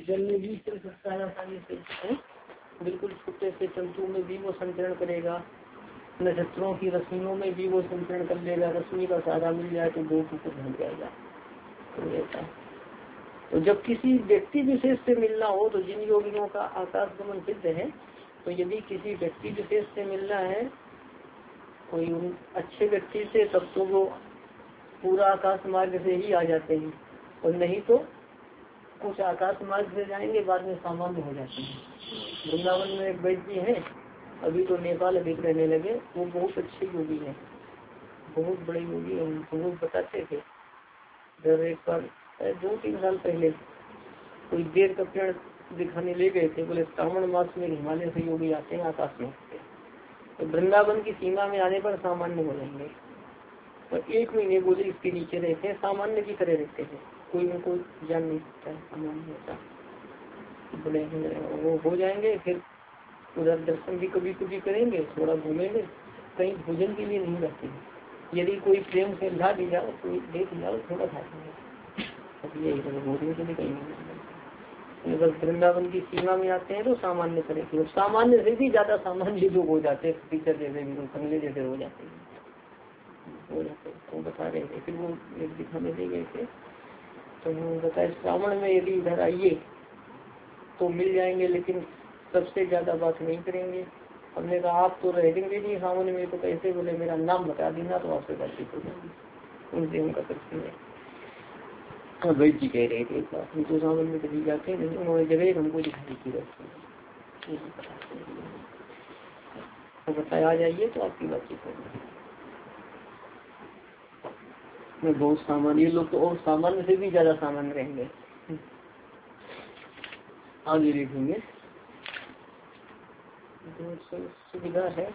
जल में भी चल सकता है आसानी से है? बिल्कुल छोटे से तंतु में भी वो संचरण करेगा, नक्षत्रों की रश्मियों में भी वो संचरण कर लेगा। रश्मि का सहारा मिल जाए तो दो को ढल जाएगा। तो ऐसा तो जब किसी व्यक्ति विशेष से मिलना हो तो जिन योगियों का आकाश गमन सिद्ध है, तो यदि किसी व्यक्ति विशेष से मिलना है कोई अच्छे व्यक्ति से, तब तो वो पूरा आकाश मार्ग से ही आ जाते हैं, और नहीं तो कुछ आकाश मार्ग से जाएंगे बाद में सामान्य हो जाते हैं। वृंदावन में एक वैद्य जी है, अभी तो नेपाल अधिक रहने लगे, वो बहुत अच्छे योगी है, बहुत बड़े योगी है। वो बताते थे जब एक बार 2-3 साल पहले कोई बेर का पेड़ दिखाने ले गए थे, बोले श्रावण मास में हिमालय से योगी आते हैं आकाश में, तो वृंदावन की सीमा में आने पर सामान्य हो जाएंगे। तो 1 महीने बोले इसके नीचे रहते हैं, सामान्य की तरह रहते हैं, कोई उनको जान नहीं सकता है, सामान्य होता। बोले वो हो जाएंगे, फिर उधर दर्शन भी कभी कभी करेंगे, थोड़ा घूमेंगे, कहीं भोजन के लिए नहीं रहते। यदि कोई प्रेम से ला दी जाओ, कोई देख जाओ, थोड़ा खा लेंगे, यही भोजन के लिए कहीं नहीं। बस वृंदावन की सीमा में आते हैं तो सामान्य करेंगे, सामान्य से भी ज्यादा सामान्य लोग हो जाते हैं, टीचर जैसे भी कंगले जैसे हो जाते हैं, वो बता रहे थे। फिर वो एक दिखाने ले गए थे, तो वो बताए श्रावण में यदि इधर आइए तो मिल जाएंगे, लेकिन सबसे ज्यादा बात नहीं करेंगे। हमने कहा आप तो रह देंगे नहीं सावन में, तो कैसे? बोले मेरा नाम बता देना तो आपसे बातचीत हो जाएगी। उनसे उनका परिचय है। वैद्य जी कह रहे थे एक बार, तो सावन में कभी जाते हैं नहीं, उन्होंने जगह हमको दिखाई थी रहती तो बताया आ जाइए तो आपकी बातचीत होगी। मैं बहुत सामान्य लोग तो और सामान्य से भी ज्यादा सामान्य रहेंगे। आगे देखेंगे सुविधा है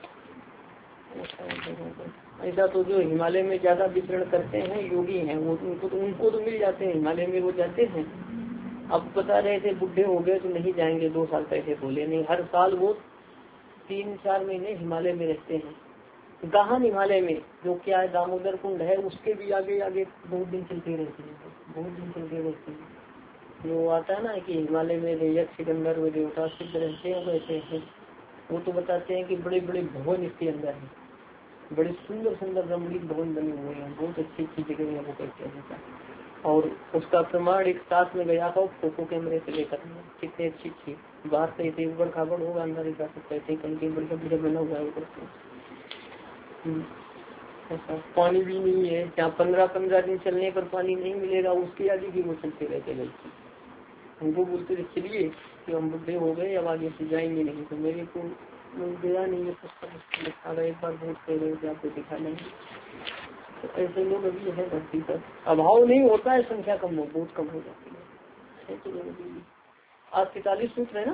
ऐसा। तो जो हिमालय में ज्यादा विचरण करते हैं योगी हैं, वो उनको तो मिल जाते हैं, हिमालय में वो जाते हैं। अब बता रहे थे बुढ़े हो गए तो नहीं जाएंगे, 2 साल पहले बोले नहीं, हर साल वो 3-4 महीने हिमालय में रहते हैं। गहन हिमालय में जो क्या है दामोदर कुंड है, उसके भी आगे आगे बहुत दिन चलते रहते हैं, बहुत दिन चलते रहते हैं। जो आता है ना कि हिमालय में यक्ष गंधर्व देवता सिद्ध रहते हैं, वैसे हैं। वो तो बताते हैं कि बड़े बड़े भवन इसके अंदर है, बड़े सुंदर सुंदर रमणीक भवन बने हुए हैं, बहुत अच्छी अच्छी जगह है वो कहते हैं। और उसका प्रमाण एक साथ में गया था फोटो कैमरे से लेकर, कितनी अच्छी अच्छी बात से थे, ऊपर खाबड़ होगा अंदर ही जा सकते थे, कहीं बढ़िया बढ़िया बना हुआ है ऊपर से। ऐसा पानी भी नहीं है जहाँ 15-15 दिन चलने पर पानी नहीं मिलेगा, उसके आगे भी वो चलते रहते गए। उनको बोलते थे चलिए कि हम बुढ़े हो गए अब आगे से जाएंगे नहीं, तो मेरे को गया नहीं है पुस्तक एक बार बहुत कह रहे थे आपको दिखा लेंगे। तो ऐसे लोग अभी है धरती पर, अभाव नहीं होता है, संख्या कम हो बहुत कम हो जाती है। तो आज 43 सूत्र है ना,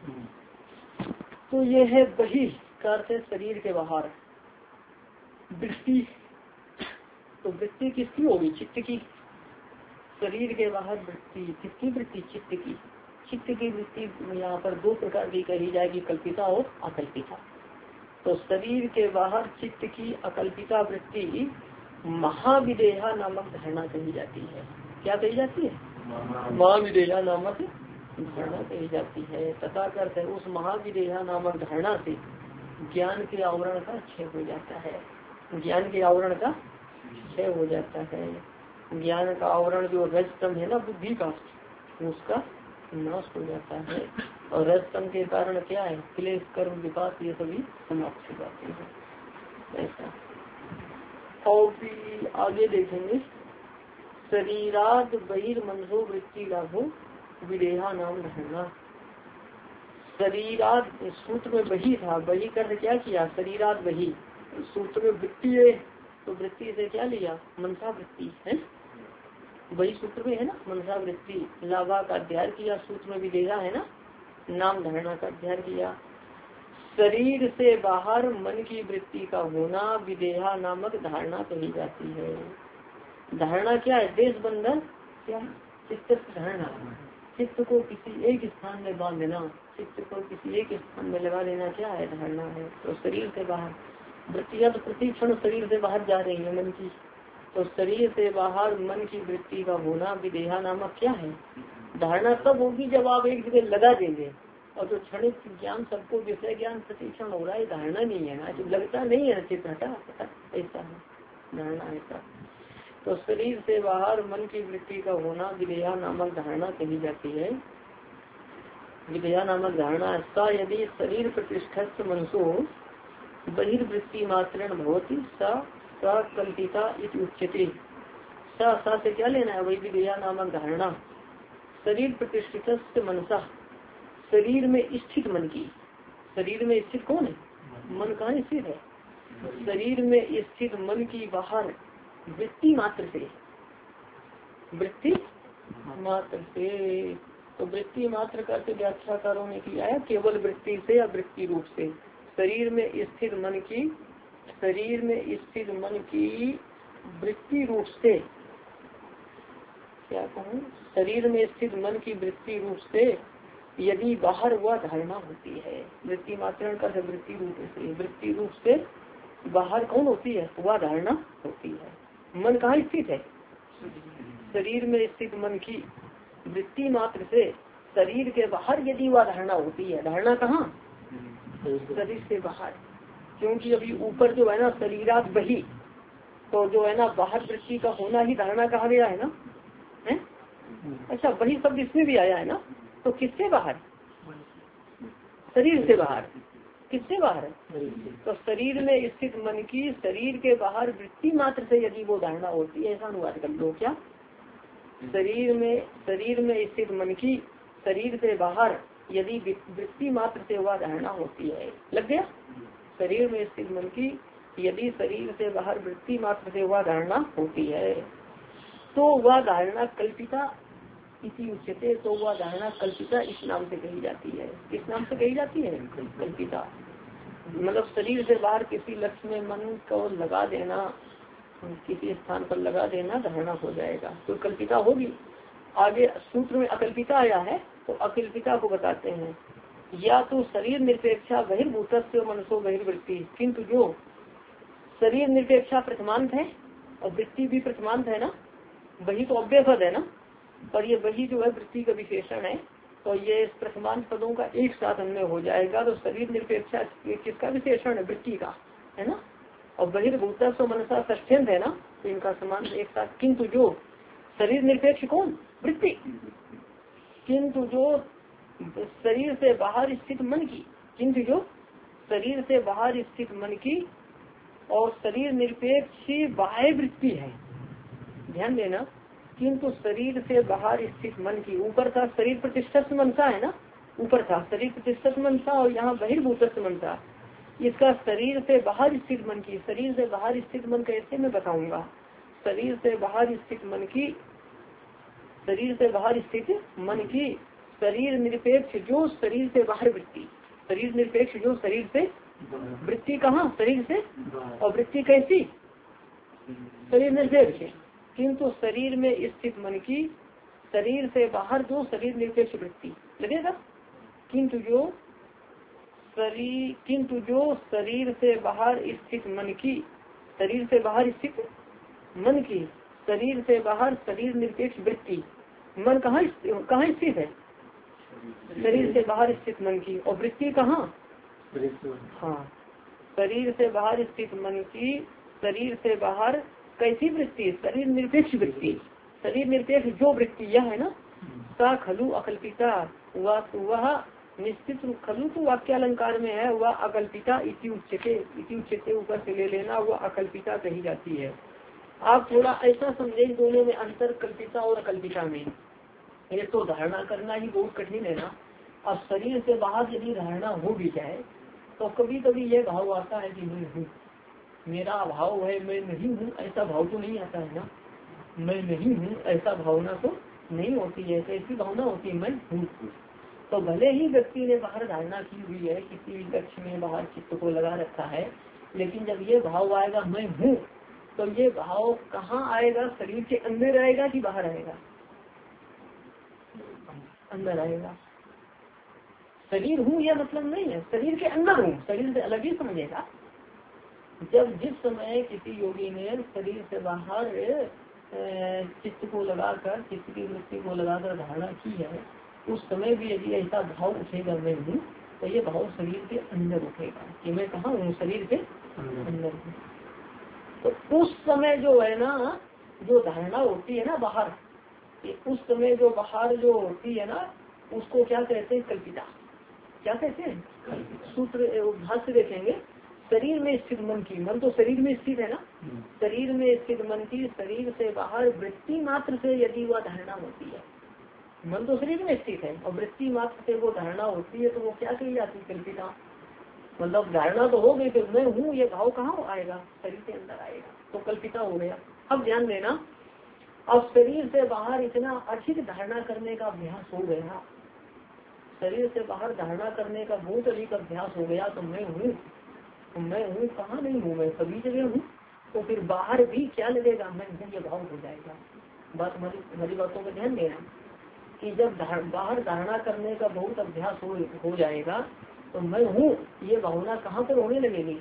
तो ये है बही का अर्थ है शरीर के बाहर वृत्ति। तो वृत्ति किसकी होगी? चित्त की। शरीर के बाहर वृत्ति, किसकी वृत्ति? चित्त की। चित्त की वृत्ति यहाँ पर 2 प्रकार की कही जाएगी, कल्पिता और अकल्पिता। तो शरीर के बाहर चित्त की अकल्पिता वृत्ति महाविदेहा नामक धारणा कही जाती है। क्या कही जाती है? महाविदेहा नामक धारणा कही जाती है। तथा करते उस महाविदेहा नामक धारणा से ज्ञान के आवरण का क्षय हो जाता है। ज्ञान के आवरण का क्षय हो जाता है। ज्ञान का आवरण जो रजतम है ना बुद्धि का, उसका नाश हो जाता है। और रजतम के कारण क्या है? क्लेश कर्म विपाक ये सभी समाप्त हो जाते हैं। ऐसा और भी आगे देखेंगे। शरीराद बहिर्मनसो वृत्ति लाभो विदेहा नाम धारणा। शरीराद सूत्र में बही था, बही कर क्या किया? शरीराद बही सूत्र में वृत्ति है, तो वृत्ति से क्या लिया? मनसा वृत्ति है, वही सूत्र में है ना, मनसा वृत्ति। लाभा का अध्ययन किया, सूत्र में विदेहा है ना, नाम धारणा का अध्ययन किया। शरीर से बाहर मन की वृत्ति का होना विदेहा नामक धारणा कही जाती है। धारणा क्या है? देश बंधन क्या? चित्त धारणा, चित्त को किसी एक स्थान में बांध देना, चित्त को किसी एक स्थान में लगा देना क्या है? धारणा है। तो शरीर से बाहर वृत्तियां तो प्रतिक्षण शरीर से बाहर जा रही है मन की, तो शरीर से बाहर मन की वृत्ति का होना विदेहा नामक क्या है? धारणा तब होगी जब आप एक जगह लगा देंगे, और जो क्षणिक ज्ञान सबको विषय ज्ञान प्रतिक्षण हो रहा है धारणा नहीं है ना, जो लगता नहीं है चित्त हटा ऐसा है धारणा ऐसा। तो शरीर से बाहर मन की वृत्ति का होना विधेया नामक धारणा कही जाती है। विधेया नामक धारणा सा यदि शरीर प्रतिष्ठित मनसो बहिर्वृत्ति मात्रेण भवती सा कल्पिता इति उच्यते। सा से क्या लेना है, वही विधेया नामक धारणा शरीर प्रतिष्ठित मनसा, शरीर में स्थित मन की। शरीर में स्थित कौन है, मन कहाँ स्थित है, शरीर में स्थित मन की बाहर वृत्ति मात्र से, वृत्ति मात्र से। तो वृत्ति मात्र का व्याख्याकारों ने किया है केवल वृत्ति से या वृत्ति रूप से। शरीर में स्थित मन की, शरीर में स्थित मन की वृत्ति रूप से, क्या कहूँ, शरीर में स्थित मन की वृत्ति रूप से यदि बाहर वह धारणा होती है, वृत्ति मात्रण का वृत्ति रूप से, वृत्ति रूप से बाहर कौन होती है, वह धारणा होती है। मन कहाँ स्थित है, शरीर में स्थित मन की वृत्ति मात्र से शरीर के बाहर यदि वह धारणा होती है, धारणा कहाँ, शरीर से बाहर। क्योंकि अभी ऊपर जो है ना शरीरात बही, तो जो है ना बाहर वृत्ति का होना ही धारणा कहा गया है ना, है? अच्छा वही शब्द इसमें भी आया है ना, तो किससे बाहर, शरीर से बाहर, किससे बाहर है, तो शरीर में स्थित मन की शरीर के बाहर वृत्ति मात्र से यदि वो धारणा होती है, ऐसा अनुवाद कर लो क्या, शरीर में स्थित मन की शरीर से बाहर यदि वृत्ति मात्र से वह धारणा होती है, लग गया, शरीर में स्थित मन की यदि शरीर से बाहर वृत्ति मात्र से वह धारणा होती है, तो वह धारणा कल्पिता इसी उच्चते, तो वह धारणा कल्पिता इस नाम से कही जाती है। किस नाम से कही जाती है, कल्पिता। मतलब शरीर से बाहर किसी लक्ष्य में मन को लगा देना, किसी स्थान पर लगा देना धारणा हो जाएगा, तो कल्पिता होगी। आगे सूत्र में अकल्पिता आया है, तो अकल्पिता को बताते हैं, या तो शरीर निरपेक्षा बहिर्भूत मनसो बहिर्वृत्ति, किंतु जो शरीर निरपेक्षा प्रथमांत है और वृत्ति भी प्रथमांत है ना, वही तो अव्यय पद है ना, पर ये वही जो है वृत्ति का विशेषण है, तो ये प्रथमांत पदों का एक साथ अन्वय हो जाएगा। तो शरीर निरपेक्षा किसका विशेषण है, वृत्ति का है ना, और बहिर्भूत मनसा षष्ठ्यंत है ना, तो इनका समान एक साथ। किंतु जो शरीर निरपेक्ष कौन, वृत्ति, किंतु जो शरीर से बाहर स्थित मन की, किंतु जो शरीर से बाहर स्थित मन की और शरीर निरपेक्ष बाह्य वृत्ति है, ध्यान देना, किंतु शरीर से बाहर स्थित मन की, ऊपर था शरीर प्रतिष्ठित मनसा है ना, ऊपर था शरीर प्रतिष्ठित मनसा और यहाँ बहिर्भूत मनसा, इसका शरीर से बाहर स्थित मन की, शरीर से बाहर स्थित मन कैसे मैं बताऊंगा, शरीर से बाहर स्थित मन की, शरीर से बाहर स्थित मन की शरीर निरपेक्ष जो शरीर से बाहर वृत्ति, शरीर निरपेक्ष जो शरीर से वृत्ति, कहाँ शरीर से, और वृत्ति कैसी, शरीर निरपेक्ष, किंतु शरीर में स्थित मन की शरीर से बाहर जो शरीर निरपेक्ष वृत्ति लगेगा, किंतु जो शरीर से बाहर स्थित मन की, शरीर से बाहर स्थित मन की शरीर से बाहर शरीर निरपेक्ष वृत्ति, मन कहाँ स्थित है, शरीर से बाहर स्थित मन की, और वृत्ति कहाँ, हाँ शरीर से बाहर स्थित मन की शरीर से बाहर कैसी वृत्ति, शरीर निरपेक्ष वृत्ति, शरीर निरपेक्ष जो वृत्ति यह है ना, सा खलु अकल्पिता, वह निश्चित रूप, खलु तो वाक्यालंकार में है, वह अकल्पिता इति उच्चते ऊपर से ले लेना, वह अकल्पिता कही जाती है। आप थोड़ा ऐसा समझे दोनों में अंतर, कल्पिता और अकल्पिता में। ये तो धारणा करना ही बहुत कठिन है ना। अब शरीर से बाहर यदि धारणा हो भी जाए तो कभी कभी ये भाव आता है कि मैं हूँ, मेरा अभाव है, मैं नहीं हूँ, ऐसा भाव तो नहीं आता है ना, मैं नहीं हूँ ऐसा भावना तो नहीं होती है, ऐसी भावना होती है मैं हूँ। तो भले ही व्यक्ति ने बाहर धारणा की हुई है, किसी लक्ष्य में बाहर चित्त को लगा रखा है, लेकिन जब ये भाव आएगा मैं हूँ, तो ये भाव कहाँ आएगा, शरीर के अंदर आएगा कि बाहर आएगा, अंदर आएगा। शरीर हूँ यह मतलब नहीं है, शरीर के अंदर हूँ, शरीर से अलग ही समझेगा। जब जिस समय किसी योगी ने शरीर से बाहर चित्त को लगाकर, चित्त की वृत्ति को लगाकर धारणा की है, उस समय भी यदि ऐसा भाव उठेगा मैं हूँ, तो ये भाव शरीर के अंदर उठेगा कि मैं कहाँ हूँ, शरीर के अंदर हूँ। तो उस समय जो है ना, जो धारणा होती है ना बाहर, उस समय जो बाहर जो होती है ना, उसको क्या कहते हैं, कल्पिता। क्या कहते हैं, सूत्र भाष्य देखेंगे, शरीर में स्थित मन की, मन तो शरीर में स्थित है ना, शरीर में स्थित मन की शरीर से बाहर वृत्ति मात्र से यदि वह धारणा होती है, मन तो शरीर में स्थित है और वृत्ति मात्र से वो धारणा होती है, तो वो क्या कही जाती है, कल्पिता। मतलब धारणा तो हो गई, फिर मैं हूँ ये भाव कहाँ आएगा, शरीर के अंदर आएगा, तो कल्पिता हो गया। अब ध्यान देना, अब शरीर से बाहर इतना अधिक धारणा करने का अभ्यास हो गया, शरीर से बाहर धारणा करने का बहुत अधिक अभ्यास हो गया, तो मैं हूँ, तो मैं हूँ कहाँ नहीं हूँ, मैं सभी जगह हूँ, तो फिर बाहर भी क्या लगेगा, मैं हूँ ये भाव हो जाएगा। बात हमारी बातों में ध्यान देना कि जब बाहर धारणा करने का बहुत अभ्यास हो जाएगा, तो मैं हूँ ये भावना कहाँ पर होने लगेगी,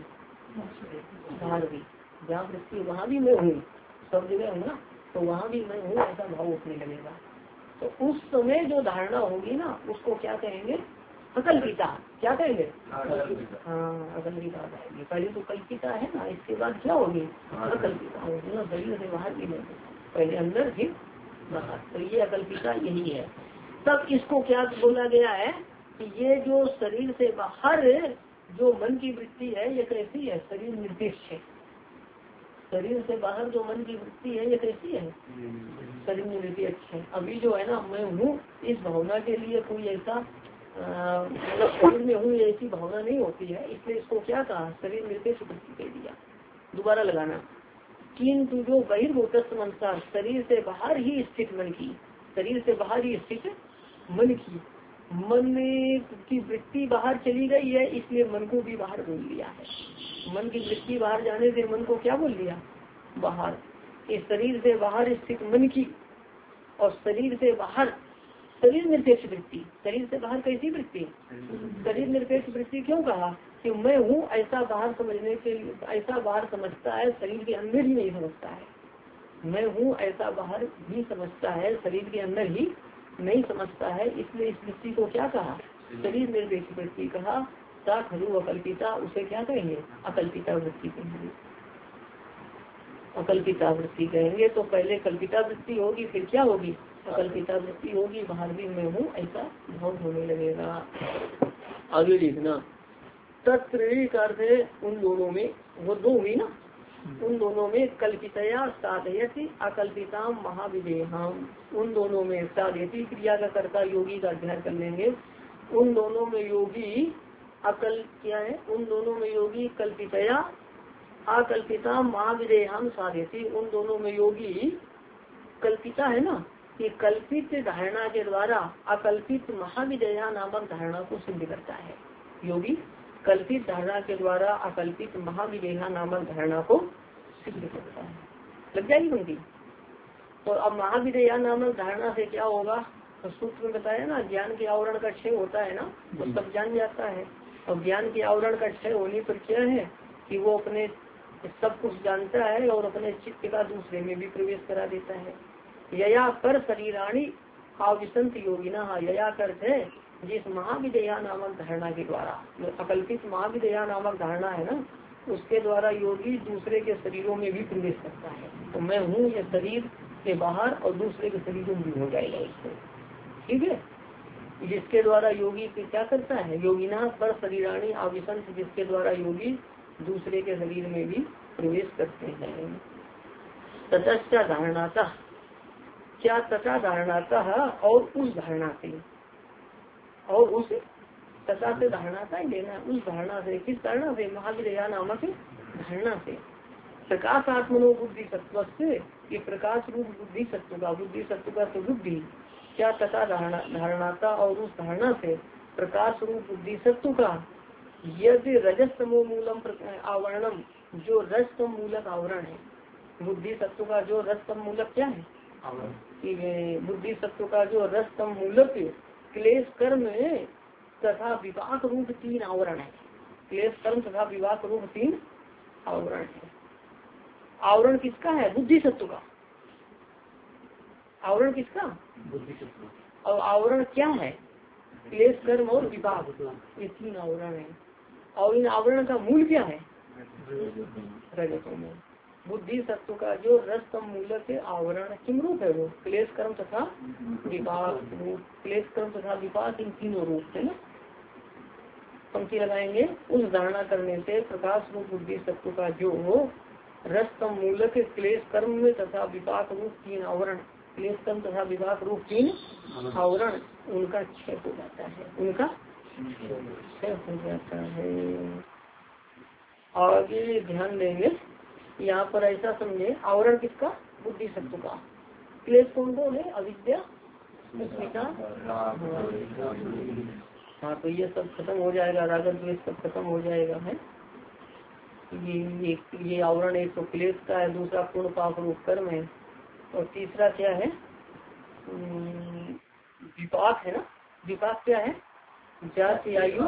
बाहर भी, जहाँ वृत्ति वहाँ भी मैं हूँ, सब जगह हूँ ना, तो वहाँ भी मैं हूँ ऐसा भाव उठने लगेगा। तो उस समय जो धारणा होगी ना, उसको क्या कहेंगे, अकल्पिता। क्या कहेंगे, हाँ अकल्पिता कहेंगे। पहले तो कल्पिता है ना, इसके बाद क्या होगी, अकल्पिता होगी ना, शरीर से बाहर भी नहीं, पहले अंदर फिर बाहर, तो ये अकल्पिता यही है। तब इसको क्या बोला गया है कि ये जो शरीर से बाहर जो मन की वृत्ति है, ये कैसी है, शरीर निर्देश है। शरीर से बाहर जो मन की वृत्ति है, ये कैसी है, शरीर निरपेक्ष है। अभी जो है ना, मैं हूँ, इस भावना के लिए कोई ऐसा मतलब शरीर में हूँ ऐसी भावना नहीं होती है, इसलिए इसको क्या कहा, शरीर निरपेक्ष वृत्ति कह दिया। दोबारा लगाना, किंतु जो बहिर्भूत अनुसार शरीर से बाहर ही स्थित मन की, शरीर से बाहर ही स्थित मन की, मन की वृत्ति बाहर चली गई है, इसलिए मन को भी बाहर बोल लिया है। मन की वृत्ति बाहर जाने से मन को क्या बोल दिया, बाहर। इस शरीर से बाहर स्थित मन की और शरीर से बाहर शरीर निरपेक्ष वृत्ति, शरीर से बाहर कैसी वृत्ति, शरीर निरपेक्ष वृत्ति क्यों कहा कि मैं हूँ ऐसा बाहर समझने के लिए, ऐसा बाहर समझता है, शरीर के अंदर ही नहीं समझता है। मैं हूँ ऐसा बाहर भी समझता है, शरीर के अंदर ही नहीं समझता है, इसलिए इस वृत्ति को क्या कहा, शरीर निरपेक्ष वृत्ति कहा। सा खलु अकल्पिता, उसे क्या कहेंगे, अकल्पिता वृत्ति कहेंगे, अकल्पिता वृत्ति कहेंगे। तो पहले कल्पिता वृत्ति होगी, फिर क्या होगी, अकल्पिता वृत्ति होगी, बाहर भी मैं हूँ ऐसा भाव होने लगेगा। आगे लिखना, तत्प्रेरित उन दोनों में, वो दो हुई ना, उन दोनों में कल्पितया साधयति अकल्पिता महाविदेहम, उन दोनों में साधयति क्रिया का कर्ता योगी का अध्ययन कर लेंगे। उन दोनों में योगी अकल क्या है, उन दोनों में योगी कल्पितया अकल्पिता महाविदेहम साधयति, उन दोनों में योगी कल्पिता है ना, कि कल्पित धारणा के द्वारा अकल्पित महाविदेहा नामक धारणा को सिद्ध करता है। योगी कल्पित धारणा के द्वारा अकल्पित महाविदेहा नामक धारणा को सिद्ध करता है। लग जाएगी उनकी। तो अब महाविदेहा नामक धारणा से क्या होगा, तो सूत्र में बताया ना, ज्ञान के आवरण का क्षय होता है ना, वो सब जान जाता है। और ज्ञान के आवरण का क्षय होने पर क्या है कि वो अपने सब कुछ जानता है और अपने चित्त का दूसरे में भी प्रवेश करा देता है। यया कर शरीराणी आविशंत योगिना, यया करते है जिस महाविदेहा नामक धारणा के द्वारा, अकल्पित महाविदेहा नामक धारणा है ना, उसके द्वारा योगी दूसरे के शरीरों में भी प्रवेश करता है। तो मैं हूँ ये शरीर के बाहर और दूसरे के शरीरों में भी हो जाएगा इससे, ठीक है। जिसके द्वारा योगी क्या करता है, योगिना पर शरीराणी आविशंत, जिसके द्वारा योगी दूसरे के शरीर में भी प्रवेश करते हैं। ततश्चा धारणाता, क्या तथा धारणाता और उस धारणा से, और उस तथा से धारणाता ही लेना, उस धारणा से, किस धारणा से, महाविदेहा नामक धारणा से, प्रकाशात्मनो बुद्धि सत्व से, ये प्रकाश रूप बुद्धि सत्व का, बुद्धि सत्व का तो बुद्धि, क्या तथा धारणाता और उस धारणा से प्रकाश रूप बुद्धि सत्व का, यदि रजस्तमो मूलम आवरणम, जो रजतम मूलक आवरण है, बुद्धि सत्व का जो रजतम मूलक क्या है, बुद्धि सत्व का जो रजतम मूलक क्लेश कर्म तथा विवाक रूप 3 आवरण है। क्लेश कर्म तथा विवाक रूप 3 आवरण है। आवरण किसका है, बुद्धि सत्व का, आवरण किसका? और आवरण क्या है? क्लेश कर्म और विपाक, ये 3 आवरण है। और इन आवरण का मूल क्या है? रजतों में। बुद्धि सत्व का जो रजतम मूलक के आवरण किम रूप है? वो क्लेश कर्म तथा विपाक रूप। क्लेश कर्म तथा विपाक इन तीनों रूप है ना। पंक्ति लगाएंगे। उस धारणा करने से प्रकाश रूप बुद्धि सत्व का जो रजतम मूलक क्लेश कर्म में तथा विपाक रूप 3 आवरण, क्लेश कर्म तथा विपाक रूप 3 आवरण, उनका क्षय हो जाता है। उनका क्षय हो जाता है। आगे ध्यान देंगे, यहाँ पर ऐसा समझे, आवरण किसका? बुद्धि सत्व का। क्लेश कौन कौन है? अविद्या, अस्मिता। हाँ, तो ये सब खत्म हो जाएगा, राग द्वेष सब खत्म हो जाएगा है। ये आवरण एक तो क्लेश का है, दूसरा पूर्ण पाप रूप कर्म है, और तीसरा क्या है? विपाक है ना। विपाक क्या है? जाति आयु।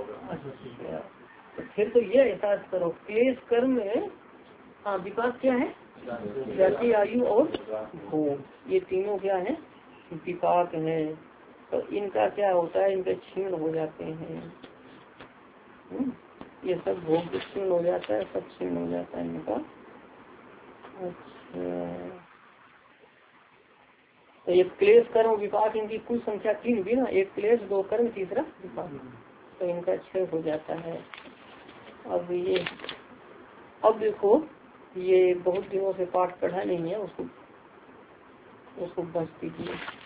तो फिर तो ये एहसास करो, क्लेश कर्म में हाँ विपाक क्या है? जाति आयु और भोग, ये तीनों क्या है? विपाक है। तो इनका क्या होता है? इनके क्षीण हो जाते हैं। ये सब भोग क्षीण हो जाता है, सब क्षीण हो जाता है इनका। अच्छा, तो ये क्लेश कर्म विपाक इनकी कुल संख्या 3 भी ना, एक क्लेश, 2 कर्म, तीसरा विपाक, तो इनका क्षय हो जाता है। अब देखो, ये बहुत दिनों से पाठ पढ़ा नहीं है, उसको बस कीजिए।